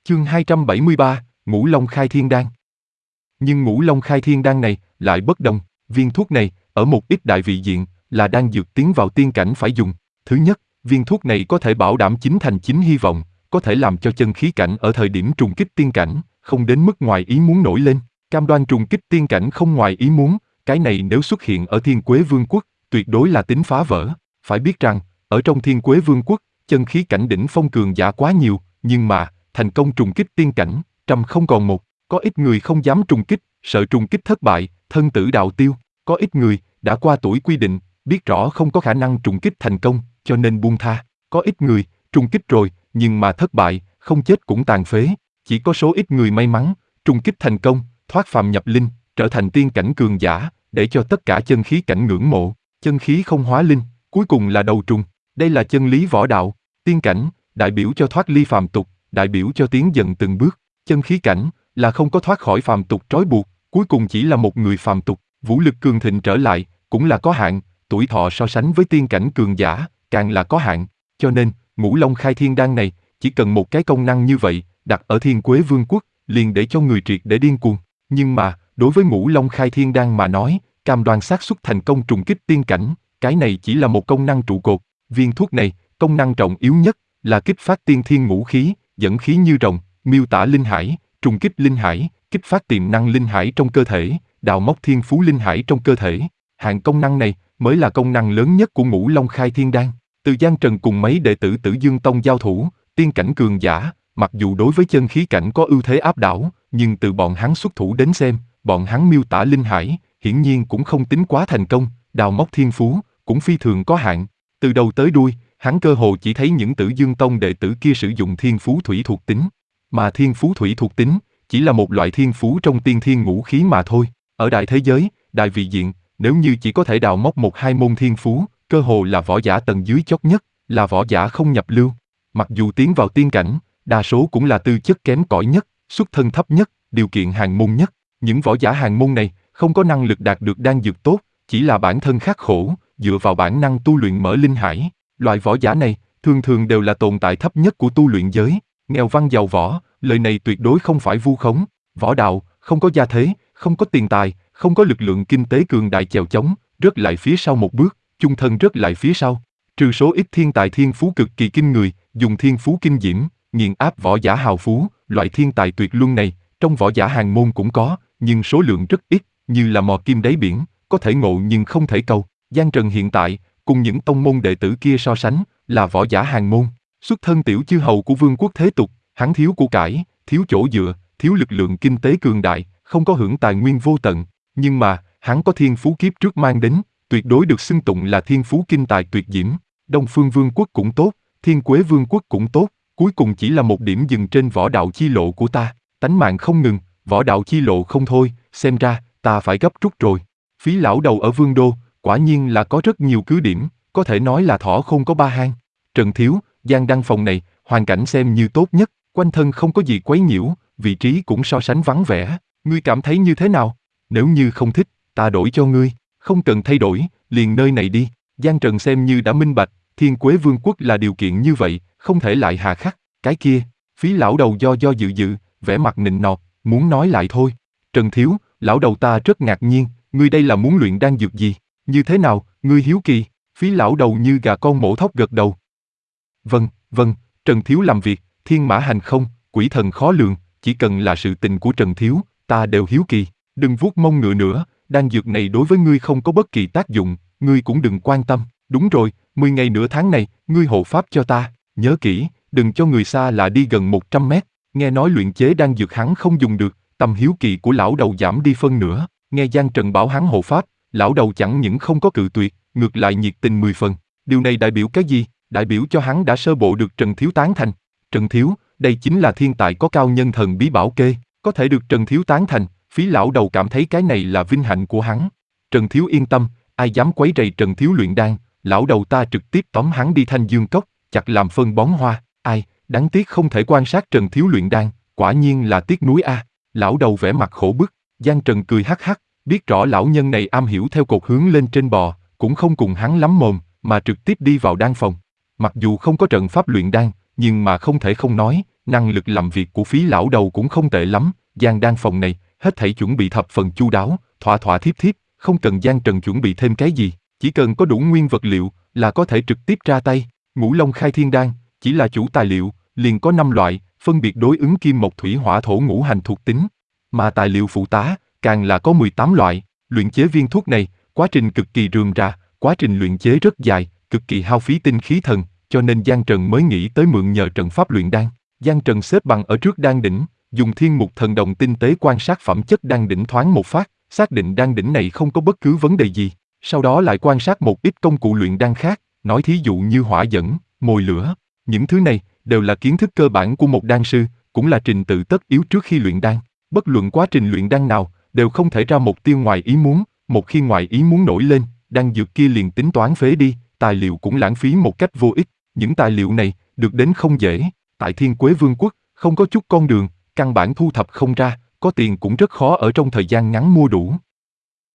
Chương 273, Ngũ Long Khai Thiên Đan. Nhưng Ngũ Long Khai Thiên Đan này lại bất đồng, viên thuốc này, ở một ít đại vị diện, là đan dược tiến vào tiên cảnh phải dùng. Thứ nhất, viên thuốc này có thể bảo đảm chín thành chín hy vọng, có thể làm cho chân khí cảnh ở thời điểm trùng kích tiên cảnh, không đến mức ngoài ý muốn nổi lên. Cam đoan trùng kích tiên cảnh không ngoài ý muốn, cái này nếu xuất hiện ở Thiên Quế Vương quốc, tuyệt đối là tính phá vỡ. Phải biết rằng, ở trong Thiên Quế Vương quốc, chân khí cảnh đỉnh phong cường giả quá nhiều, nhưng mà, thành công trùng kích tiên cảnh, trăm không còn một. Có ít người không dám trùng kích, sợ trùng kích thất bại, thân tử đạo tiêu. Có ít người, đã qua tuổi quy định, biết rõ không có khả năng trùng kích thành công, cho nên buông tha. Có ít người, trùng kích rồi, nhưng mà thất bại, không chết cũng tàn phế. Chỉ có số ít người may mắn, trùng kích thành công, thoát phàm nhập linh, trở thành tiên cảnh cường giả, để cho tất cả chân khí cảnh ngưỡng mộ. Chân khí không hóa linh, cuối cùng là đầu trùng. Đây là chân lý võ đạo. Tiên cảnh, đại biểu cho thoát ly phàm tục, đại biểu cho tiến dần từng bước. Chân khí cảnh, là không có thoát khỏi phàm tục trói buộc, cuối cùng chỉ là một người phàm tục. Vũ lực cường thịnh trở lại, cũng là có hạn, tuổi thọ so sánh với tiên cảnh cường giả, càng là có hạn. Cho nên, Ngũ Long Khai Thiên Đan này, chỉ cần một cái công năng như vậy, đặt ở Thiên Quế Vương quốc, liền để cho người triệt để điên cuồng. Nhưng mà, đối với Ngũ Long Khai Thiên Đan mà nói, cam đoan xác suất thành công trùng kích tiên cảnh, cái này chỉ là một công năng trụ cột. Viên thuốc này, công năng trọng yếu nhất, là kích phát tiên thiên ngũ khí, dẫn khí như rồng, miêu tả linh hải, trùng kích linh hải, kích phát tiềm năng linh hải trong cơ thể, đào móc thiên phú linh hải trong cơ thể. Hạng công năng này mới là công năng lớn nhất của Ngũ Long Khai Thiên Đan. Từ Giang Trần cùng mấy đệ tử Tử Dương Tông giao thủ, tiên cảnh cường giả, mặc dù đối với chân khí cảnh có ưu thế áp đảo, nhưng từ bọn hắn xuất thủ đến xem, bọn hắn miêu tả linh hải, hiển nhiên cũng không tính quá thành công, đào móc thiên phú, cũng phi thường có hạn. Từ đầu tới đuôi, hắn cơ hồ chỉ thấy những Tử Dương Tông đệ tử kia sử dụng thiên phú thủy thuộc tính. Mà thiên phú thủy thuộc tính, chỉ là một loại thiên phú trong tiên thiên ngũ khí mà thôi. Ở đại thế giới, đại vị diện, nếu như chỉ có thể đào móc một hai môn thiên phú, cơ hồ là võ giả tầng dưới chót nhất, là võ giả không nhập lưu. Mặc dù tiến vào tiên cảnh, đa số cũng là tư chất kém cỏi nhất, xuất thân thấp nhất, điều kiện hàn môn nhất. Những võ giả hàn môn này, không có năng lực đạt được đan dược tốt, chỉ là bản thân khắc khổ, dựa vào bản năng tu luyện mở linh hải. Loại võ giả này, thường thường đều là tồn tại thấp nhất của tu luyện giới. Nghèo văn giàu võ, lời này tuyệt đối không phải vu khống. Võ đạo, không có gia thế, không có tiền tài, không có lực lượng kinh tế cường đại chèo chống, rớt lại phía sau một bước, chung thân rớt lại phía sau. Trừ số ít thiên tài thiên phú cực kỳ kinh người, dùng thiên phú kinh diễm, nghiền áp võ giả hào phú, loại thiên tài tuyệt luân này, trong võ giả hàn môn cũng có, nhưng số lượng rất ít, như là mò kim đáy biển, có thể ngộ nhưng không thể cầu. Giang Trần hiện tại, cùng những tông môn đệ tử kia so sánh, là võ giả hàn môn, xuất thân tiểu chư hầu của vương quốc thế tục, hắn thiếu của cải, thiếu chỗ dựa, thiếu lực lượng kinh tế cường đại, không có hưởng tài nguyên vô tận, nhưng mà, hắn có thiên phú kiếp trước mang đến, tuyệt đối được xưng tụng là thiên phú kinh tài tuyệt diễm. Đông Phương Vương quốc cũng tốt, Thiên Quế Vương quốc cũng tốt, cuối cùng chỉ là một điểm dừng trên võ đạo chi lộ của ta, tánh mạng không ngừng, võ đạo chi lộ không thôi, xem ra, ta phải gấp rút rồi. Phí lão đầu ở Vương Đô, quả nhiên là có rất nhiều cứ điểm, có thể nói là thỏ không có ba hang. Trần Thiếu, Giang Đăng phòng này, hoàn cảnh xem như tốt nhất, quanh thân không có gì quấy nhiễu, vị trí cũng so sánh vắng vẻ, ngươi cảm thấy như thế nào? Nếu như không thích, ta đổi cho ngươi, không cần thay đổi, liền nơi này đi. Giang Trần xem như đã minh bạch, Thiên Quế Vương quốc là điều kiện như vậy, không thể lại hà khắc. Cái kia, Phí lão đầu do dự, vẻ mặt nịnh nọt, muốn nói lại thôi. Trần Thiếu, lão đầu ta rất ngạc nhiên, ngươi đây là muốn luyện đan dược gì? Như thế nào, ngươi hiếu kỳ? Phí lão đầu như gà con mổ thóc gật đầu. Vâng, Trần Thiếu làm việc, thiên mã hành không, quỷ thần khó lường, chỉ cần là sự tình của Trần Thiếu, ta đều hiếu kỳ. Đừng vuốt mông ngựa nữa, đan dược này đối với ngươi không có bất kỳ tác dụng, ngươi cũng đừng quan tâm. Đúng rồi, 10 ngày nửa tháng này, ngươi hộ pháp cho ta, nhớ kỹ, đừng cho người xa lạ đi gần 100 mét. Nghe nói luyện chế đan dược hắn không dùng được, tầm hiếu kỳ của lão đầu giảm đi phân nửa. Nghe Giang Trần bảo hắn hộ pháp, lão đầu chẳng những không có cự tuyệt, ngược lại nhiệt tình 10 phần. Điều này đại biểu cái gì? Đại biểu cho hắn đã sơ bộ được Trần Thiếu tán thành. Trần Thiếu, đây chính là thiên tài có cao nhân thần bí bảo kê, có thể được Trần Thiếu tán thành, Phí lão đầu cảm thấy cái này là vinh hạnh của hắn. Trần Thiếu yên tâm, ai dám quấy rầy Trần Thiếu luyện đan, lão đầu ta trực tiếp tóm hắn đi Thanh Dương Cốc, chặt làm phân bón hoa. Ai, đáng tiếc không thể quan sát Trần Thiếu luyện đan, quả nhiên là tiếc nuối a. Lão đầu vẻ mặt khổ bức, Giang Trần cười hắc hắc, biết rõ lão nhân này am hiểu theo cột hướng lên trên bò, cũng không cùng hắn lắm mồm, mà trực tiếp đi vào đan phòng. Mặc dù không có trận pháp luyện đan, nhưng mà không thể không nói, năng lực làm việc của Phí lão đầu cũng không tệ lắm, gian đan phòng này, hết thảy chuẩn bị thập phần chu đáo, thỏa thỏa thiếp thiếp, không cần Giang Trần chuẩn bị thêm cái gì, chỉ cần có đủ nguyên vật liệu là có thể trực tiếp ra tay. Ngũ Long Khai Thiên Đan, chỉ là chủ tài liệu, liền có 5 loại, phân biệt đối ứng kim mộc thủy hỏa thổ ngũ hành thuộc tính. Mà tài liệu phụ tá, càng là có 18 loại, luyện chế viên thuốc này, quá trình cực kỳ rườm rà, quá trình luyện chế rất dài, cực kỳ hao phí tinh khí thần, cho nên Giang Trần mới nghĩ tới mượn nhờ trận pháp luyện đan. Giang Trần xếp bằng ở trước đan đỉnh, dùng thiên mục thần đồng tinh tế quan sát phẩm chất đan đỉnh thoáng một phát, xác định đan đỉnh này không có bất cứ vấn đề gì. Sau đó lại quan sát một ít công cụ luyện đan khác, nói thí dụ như hỏa dẫn, mồi lửa. Những thứ này đều là kiến thức cơ bản của một đan sư, cũng là trình tự tất yếu trước khi luyện đan. Bất luận quá trình luyện đan nào, đều không thể ra mục tiêu ngoài ý muốn, một khi ngoài ý muốn nổi lên, đan dược kia liền tính toán phế đi, tài liệu cũng lãng phí một cách vô ích. Những tài liệu này, được đến không dễ, tại Thiên Quế Vương quốc, không có chút con đường, căn bản thu thập không ra, có tiền cũng rất khó ở trong thời gian ngắn mua đủ.